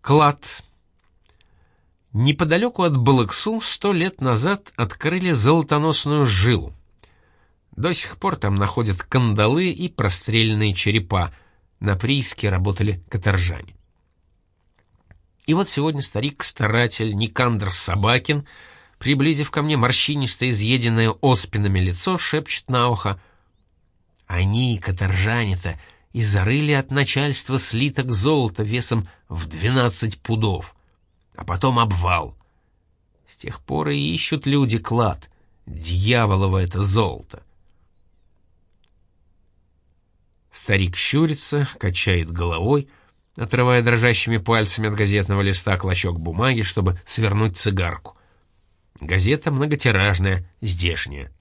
Клад. Неподалеку от Балыксу 100 лет назад открыли золотоносную жилу. До сих пор там находят кандалы и простреленные черепа. На прииске работали каторжане. И вот сегодня старик-старатель Никандр Собакин, приблизив ко мне морщинистое, изъеденное оспинами лицо, шепчет на ухо: «Они, каторжане-то, и зарыли от начальства слиток золота весом в 12 пудов. А потом обвал. С тех пор и ищут люди клад. Дьяволово это золото». Старик щурится, качает головой, отрывая дрожащими пальцами от газетного листа клочок бумаги, чтобы свернуть цигарку. Газета многотиражная, здешняя.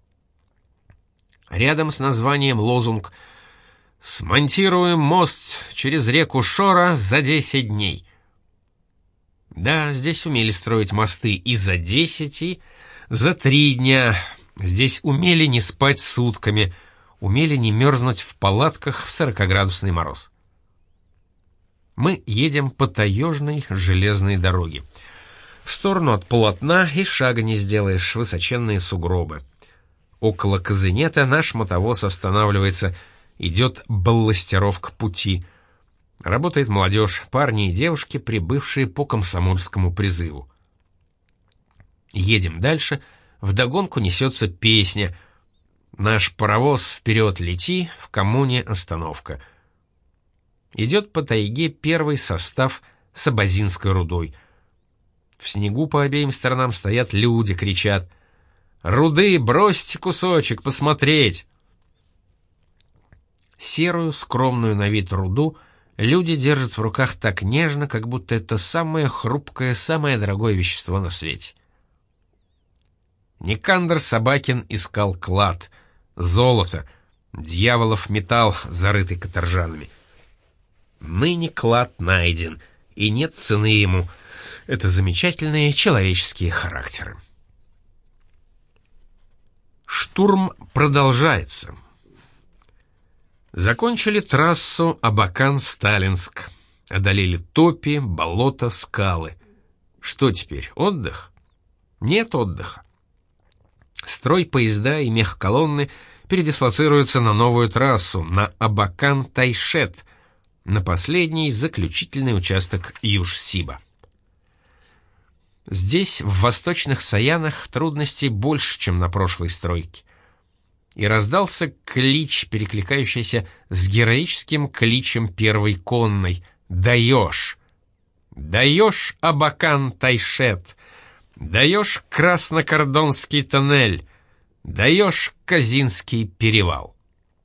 Рядом с названием лозунг: «Смонтируем мост через реку Шора за 10 дней». Да, здесь умели строить мосты и за 10, и за 3 дня. Здесь умели не спать сутками, умели не мерзнуть в палатках в 40-градусный мороз. Мы едем по таежной железной дороге. В сторону от полотна и шага не сделаешь, высоченные сугробы. Около Казынета наш мотовоз останавливается, идет балластировка пути. Работает молодежь, парни и девушки, прибывшие по комсомольскому призыву. Едем дальше, вдогонку несется песня: «Наш паровоз вперед лети, в коммуне остановка». Идет по тайге первый состав с абазинской рудой. В снегу по обеим сторонам стоят люди, кричат: «Руды, бросьте кусочек, посмотреть!» Серую, скромную на вид руду люди держат в руках так нежно, как будто это самое хрупкое, самое дорогое вещество на свете. Никандр Собакин искал клад, золото, дьяволов металл, зарытый каторжанами. Ныне клад найден, и нет цены ему. Это замечательные человеческие характеры. Штурм продолжается. Закончили трассу Абакан-Сталинск. Одолели топи, болота, скалы. Что теперь, отдых? Нет отдыха. Стройпоезда и мехколонны передислоцируются на новую трассу, на Абакан-Тайшет, на последний заключительный участок Юж-Сиба. Здесь, в восточных Саянах, трудностей больше, чем на прошлой стройке. И раздался клич, перекликающийся с героическим кличем первой конной: «Даешь! Даешь, Абакан-Тайшет! Даешь, Краснокордонский тоннель! Даешь, Казинский перевал!»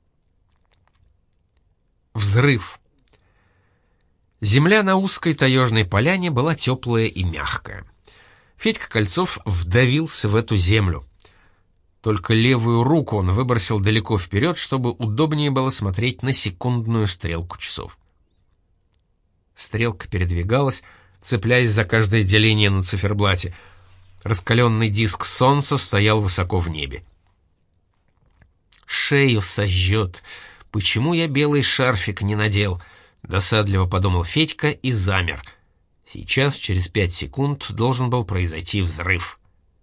Взрыв. Земля на узкой таежной поляне была теплая и мягкая. Федька Кольцов вдавился в эту землю. Только левую руку он выбросил далеко вперед, чтобы удобнее было смотреть на секундную стрелку часов. Стрелка передвигалась, цепляясь за каждое деление на циферблате. Раскаленный диск солнца стоял высоко в небе. «Шею сожжет! Почему я белый шарфик не надел?» — досадливо подумал Федька и замер. Сейчас, через 5 секунд, должен был произойти взрыв.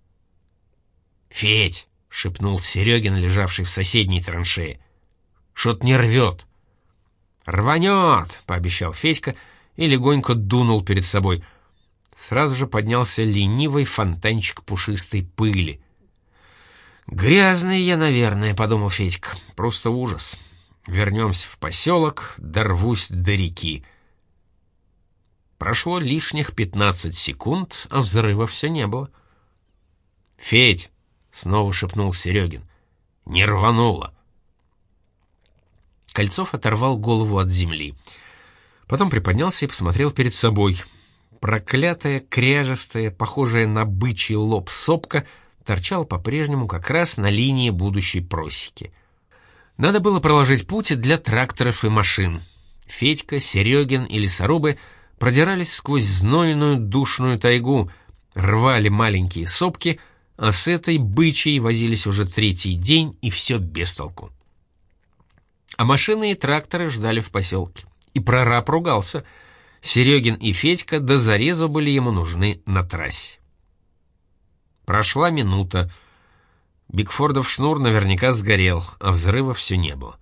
«Федь!» — шепнул Серегин, лежавший в соседней траншее. «Что-то не рвет». «Рванет!» — пообещал Федька и легонько дунул перед собой. Сразу же поднялся ленивый фонтанчик пушистой пыли. «Грязный я, наверное», — подумал Федька. «Просто ужас. Вернемся в поселок, дорвусь до реки». Прошло лишних 15 секунд, а взрыва все не было. «Федь!» — снова шепнул Серегин. «Не рвануло!» Кольцов оторвал голову от земли. Потом приподнялся и посмотрел перед собой. Проклятая, кряжестая, похожая на бычий лоб сопка торчала по-прежнему как раз на линии будущей просеки. Надо было проложить путь для тракторов и машин. Федька, Серегин и лесорубы продирались сквозь знойную душную тайгу, рвали маленькие сопки, а с этой бычьей возились уже 3-й день, и все без толку. А машины и тракторы ждали в поселке. И прораб ругался. Серегин и Федька до зарезу были ему нужны на трассе. Прошла минута. Бигфордов шнур наверняка сгорел, а взрыва все не было.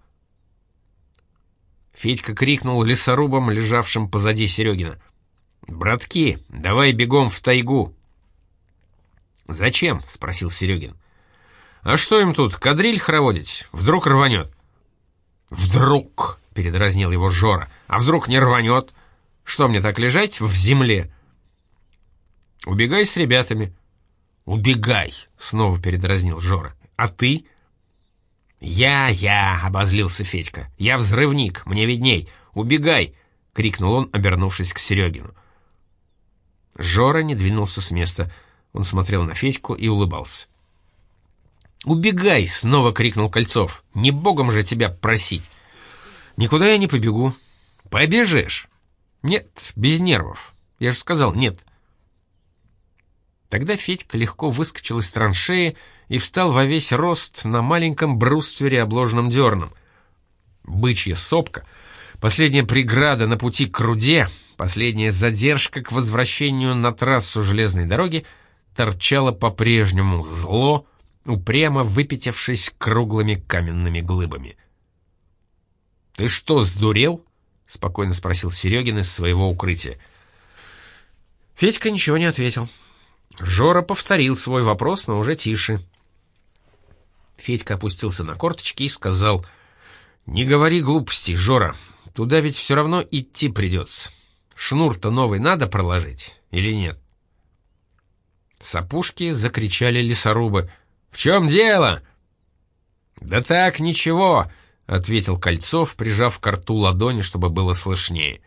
Федька крикнул лесорубам, лежавшим позади Серегина: «Братки, давай бегом в тайгу!» «Зачем?» — спросил Серегин. «А что им тут, кадриль хороводить? Вдруг рванет?» «Вдруг!» — передразнил его Жора. «А вдруг не рванет? Что, мне так лежать в земле?» «Убегай с ребятами». «Убегай!» — снова передразнил Жора. «А ты?» «Я!» — обозлился Федька. «Я взрывник, мне видней. Убегай!» — крикнул он, обернувшись к Серегину. Жора не двинулся с места. Он смотрел на Федьку и улыбался. «Убегай!» — снова крикнул Кольцов. «Не богом же тебя просить!» «Никуда я не побегу». «Побежишь?» «Нет, без нервов. Я же сказал, нет». Тогда Федька легко выскочил из траншеи и встал во весь рост на маленьком бруствере, обложенном дерном. Бычья сопка, последняя преграда на пути к руде, последняя задержка к возвращению на трассу железной дороги, торчала по-прежнему зло, упрямо выпятившись круглыми каменными глыбами. «Ты что, сдурел?» — спокойно спросил Серегин из своего укрытия. Федька ничего не ответил. Жора повторил свой вопрос, но уже тише. Федька опустился на корточки и сказал: «Не говори глупостей, Жора, туда ведь все равно идти придется. Шнур-то новый надо проложить или нет?» С опушки закричали лесорубы: «В чем дело?» «Да так, ничего», — ответил Кольцов, прижав к рту ладони, чтобы было слышнее.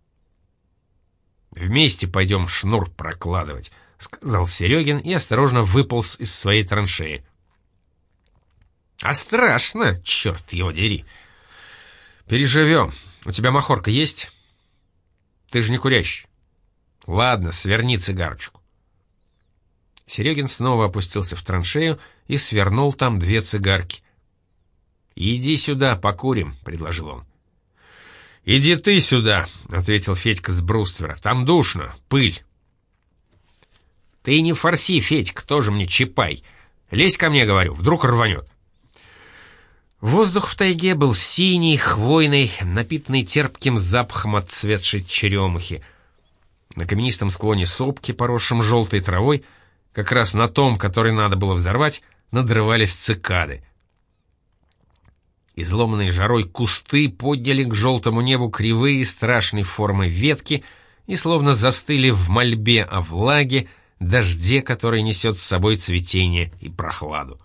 «Вместе пойдем шнур прокладывать», — сказал Серегин и осторожно выполз из своей траншеи. «А страшно, черт его дери!» «Переживем. У тебя махорка есть?» «Ты же не курящий». «Ладно, сверни цигарочку». Серегин снова опустился в траншею и свернул там 2 цигарки. «Иди сюда, покурим», — предложил он. «Иди ты сюда», — ответил Федька с бруствера. «Там душно, пыль». «Ты не форси, Федька, тоже мне чапай. Лезь ко мне, говорю, вдруг рванет». Воздух в тайге был синий, хвойный, напитанный терпким запахом отцветшей черемухи. На каменистом склоне сопки, поросшем желтой травой, как раз на том, который надо было взорвать, надрывались цикады. Изломанные жарой кусты подняли к желтому небу кривые страшной формы ветки и словно застыли в мольбе о влаге, дожде, который несет с собой цветение и прохладу.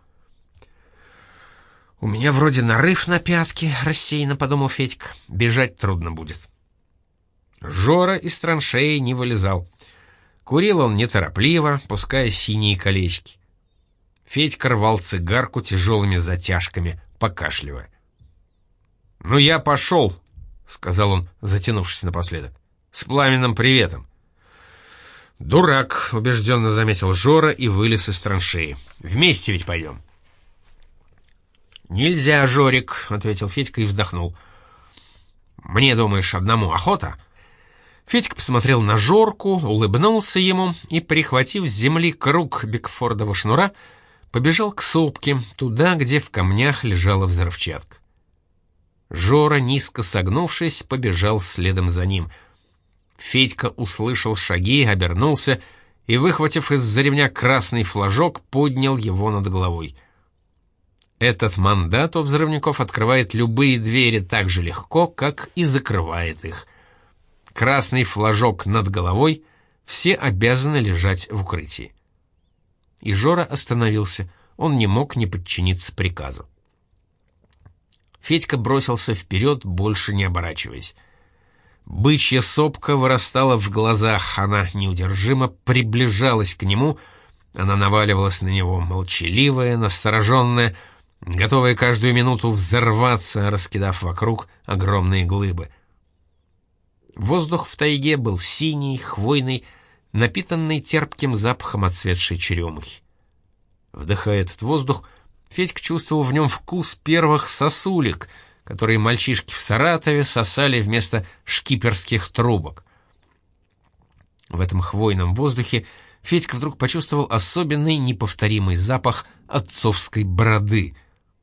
«У меня вроде нарыв на пятке», — рассеянно подумал Федька. «Бежать трудно будет». Жора из траншеи не вылезал. Курил он неторопливо, пуская синие колечки. Федька рвал цигарку тяжелыми затяжками, покашливая. «Ну я пошел», — сказал он, затянувшись напоследок. «С пламенным приветом». «Дурак», — убежденно заметил Жора и вылез из траншеи. «Вместе ведь пойдем». «Нельзя, Жорик», — ответил Федька и вздохнул. «Мне, думаешь, одному охота?» Федька посмотрел на Жорку, улыбнулся ему и, прихватив с земли круг бигфордова шнура, побежал к сопке, туда, где в камнях лежала взрывчатка. Жора, низко согнувшись, побежал следом за ним. Федька услышал шаги, обернулся и, выхватив из-за ремня красный флажок, поднял его над головой. Этот мандат у взрывников открывает любые двери так же легко, как и закрывает их. Красный флажок над головой, все обязаны лежать в укрытии. И Жора остановился, он не мог не подчиниться приказу. Федька бросился вперед, больше не оборачиваясь. Бычья сопка вырастала в глазах, она неудержимо приближалась к нему, она наваливалась на него, молчаливая, настороженная, готовая каждую минуту взорваться, раскидав вокруг огромные глыбы. Воздух в тайге был синий, хвойный, напитанный терпким запахом отцветшей черемухи. Вдыхая этот воздух, Федька чувствовал в нем вкус первых сосулек, которые мальчишки в Саратове сосали вместо шкиперских трубок. В этом хвойном воздухе Федька вдруг почувствовал особенный неповторимый запах отцовской бороды.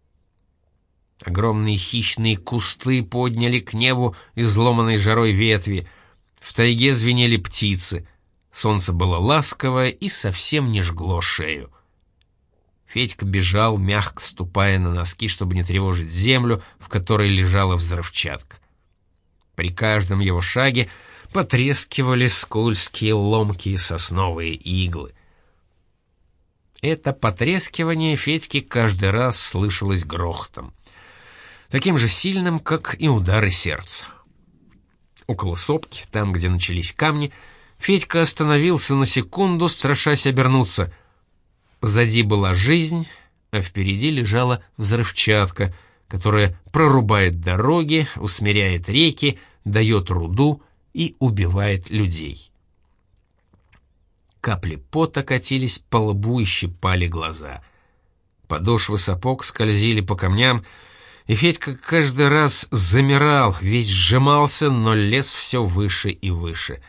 Огромные хищные кусты подняли к небу изломанной жарой ветви. В тайге звенели птицы. Солнце было ласковое и совсем не жгло шею. Федька бежал, мягко ступая на носки, чтобы не тревожить землю, в которой лежала взрывчатка. При каждом его шаге потрескивали скользкие ломкие сосновые иглы. Это потрескивание Федьке каждый раз слышалось грохотом, таким же сильным, как и удары сердца. Около сопки, там, где начались камни, Федька остановился на секунду, страшась обернуться. Позади была жизнь, а впереди лежала взрывчатка, которая прорубает дороги, усмиряет реки, дает руду и убивает людей. Капли пота катились по лбу и щипали глаза. Подошвы сапог скользили по камням, и Федька каждый раз замирал, весь сжимался, но лез все выше и выше.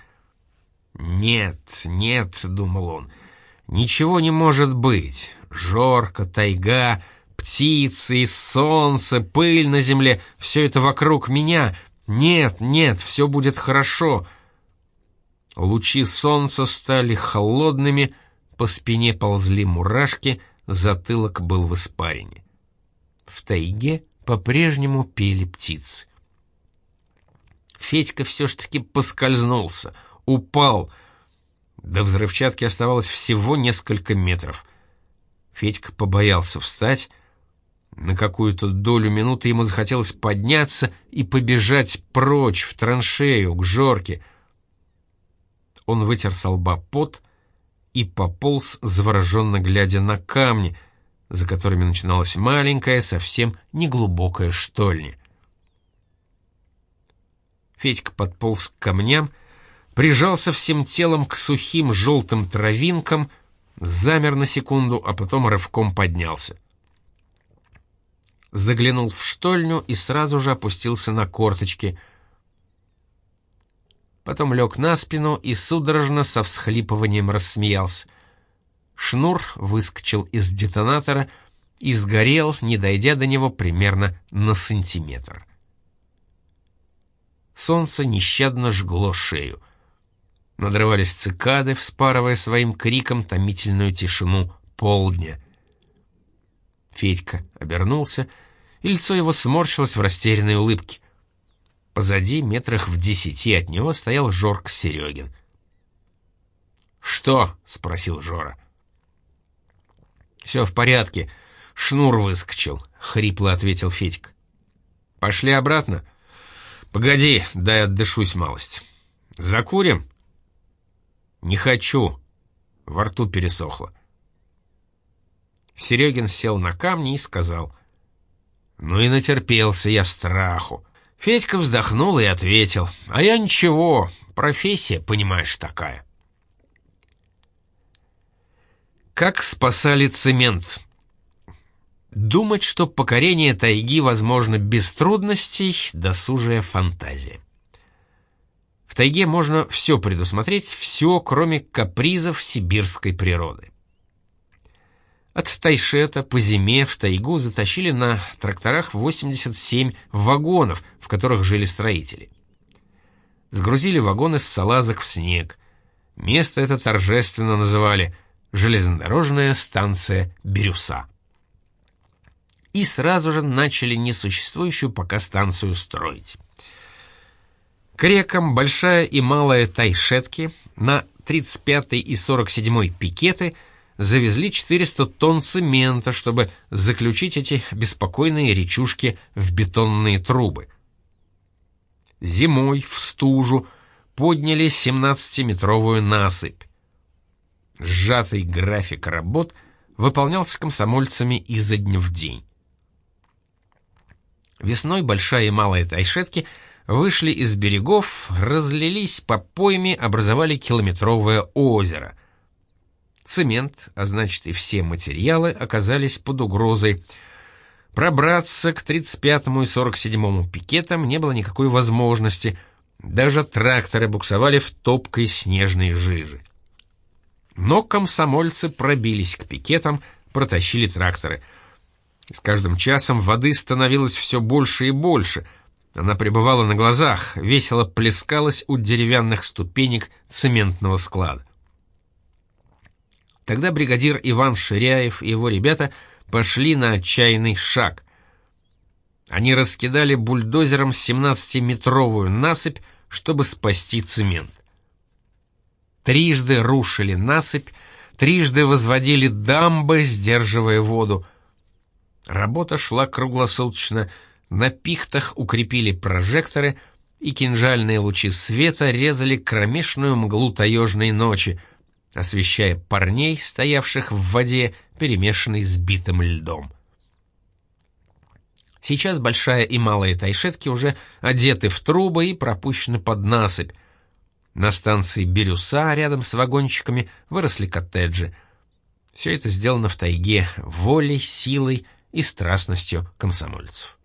«Нет, нет», — думал он, — «ничего не может быть. Жорка, тайга, птицы, солнце, пыль на земле — все это вокруг меня. Нет, нет, все будет хорошо». Лучи солнца стали холодными, по спине ползли мурашки, затылок был в испарине. В тайге по-прежнему пели птицы. Федька все ж таки поскользнулся, упал. До взрывчатки оставалось всего несколько метров. Федька побоялся встать. На какую-то долю минуты ему захотелось подняться и побежать прочь в траншею, к Жорке. Он вытер со лба пот и пополз, завороженно глядя на камни, за которыми начиналась маленькая, совсем неглубокая штольня. Федька подполз к камням, прижался всем телом к сухим желтым травинкам, замер на секунду, а потом рывком поднялся. Заглянул в штольню и сразу же опустился на корточки. Потом лег на спину и судорожно со всхлипыванием рассмеялся. Шнур выскочил из детонатора и сгорел, не дойдя до него примерно на сантиметр. Солнце нещадно жгло шею. Надрывались цикады, вспарывая своим криком томительную тишину полдня. Федька обернулся, и лицо его сморщилось в растерянной улыбке. Позади, метрах в 10 от него, стоял Жорка Серегин. «Что?» — спросил Жора. «Все в порядке. Шнур выскочил», — хрипло ответил Федька. «Пошли обратно?» «Погоди, дай отдышусь малость. Закурим?» «Не хочу». Во рту пересохло. Серегин сел на камни и сказал: «Ну и натерпелся я страху». Федька вздохнул и ответил: «А я ничего, профессия, понимаешь, такая». Как спасали цемент? Думать, что покорение тайги возможно без трудностей, досужая фантазия. В тайге можно все предусмотреть, все, кроме капризов сибирской природы. От Тайшета по зиме в тайгу затащили на тракторах 87 вагонов, в которых жили строители. Сгрузили вагоны с салазок в снег. Место это торжественно называли «Железнодорожная станция Бирюса». И сразу же начали несуществующую пока станцию строить. К рекам Большая и Малая Тайшетки на 35-й и 47-й пикеты завезли 400 тонн цемента, чтобы заключить эти беспокойные речушки в бетонные трубы. Зимой в стужу подняли 17-метровую насыпь. Сжатый график работ выполнялся комсомольцами изо дня в день. Весной Большая и Малая Тайшетки вышли из берегов, разлились по пойме, образовали километровое озеро. Цемент, а значит и все материалы, оказались под угрозой. Пробраться к 35-му и 47-му пикетам не было никакой возможности. Даже тракторы буксовали в топкой снежной жиже. Но комсомольцы пробились к пикетам, протащили тракторы. С каждым часом воды становилось все больше и больше. Она пребывала на глазах, весело плескалась у деревянных ступенек цементного склада. Тогда бригадир Иван Ширяев и его ребята пошли на отчаянный шаг. Они раскидали бульдозером 17-метровую насыпь, чтобы спасти цемент. Трижды рушили насыпь, трижды возводили дамбы, сдерживая воду. Работа шла круглосуточно, на пихтах укрепили прожекторы, и кинжальные лучи света резали кромешную мглу таежной ночи, освещая парней, стоявших в воде, перемешанной с битым льдом. Сейчас большая и малая тайшетки уже одеты в трубы и пропущены под насыпь. На станции Бирюса рядом с вагончиками выросли коттеджи. Все это сделано в тайге волей, силой и страстностью комсомольцев.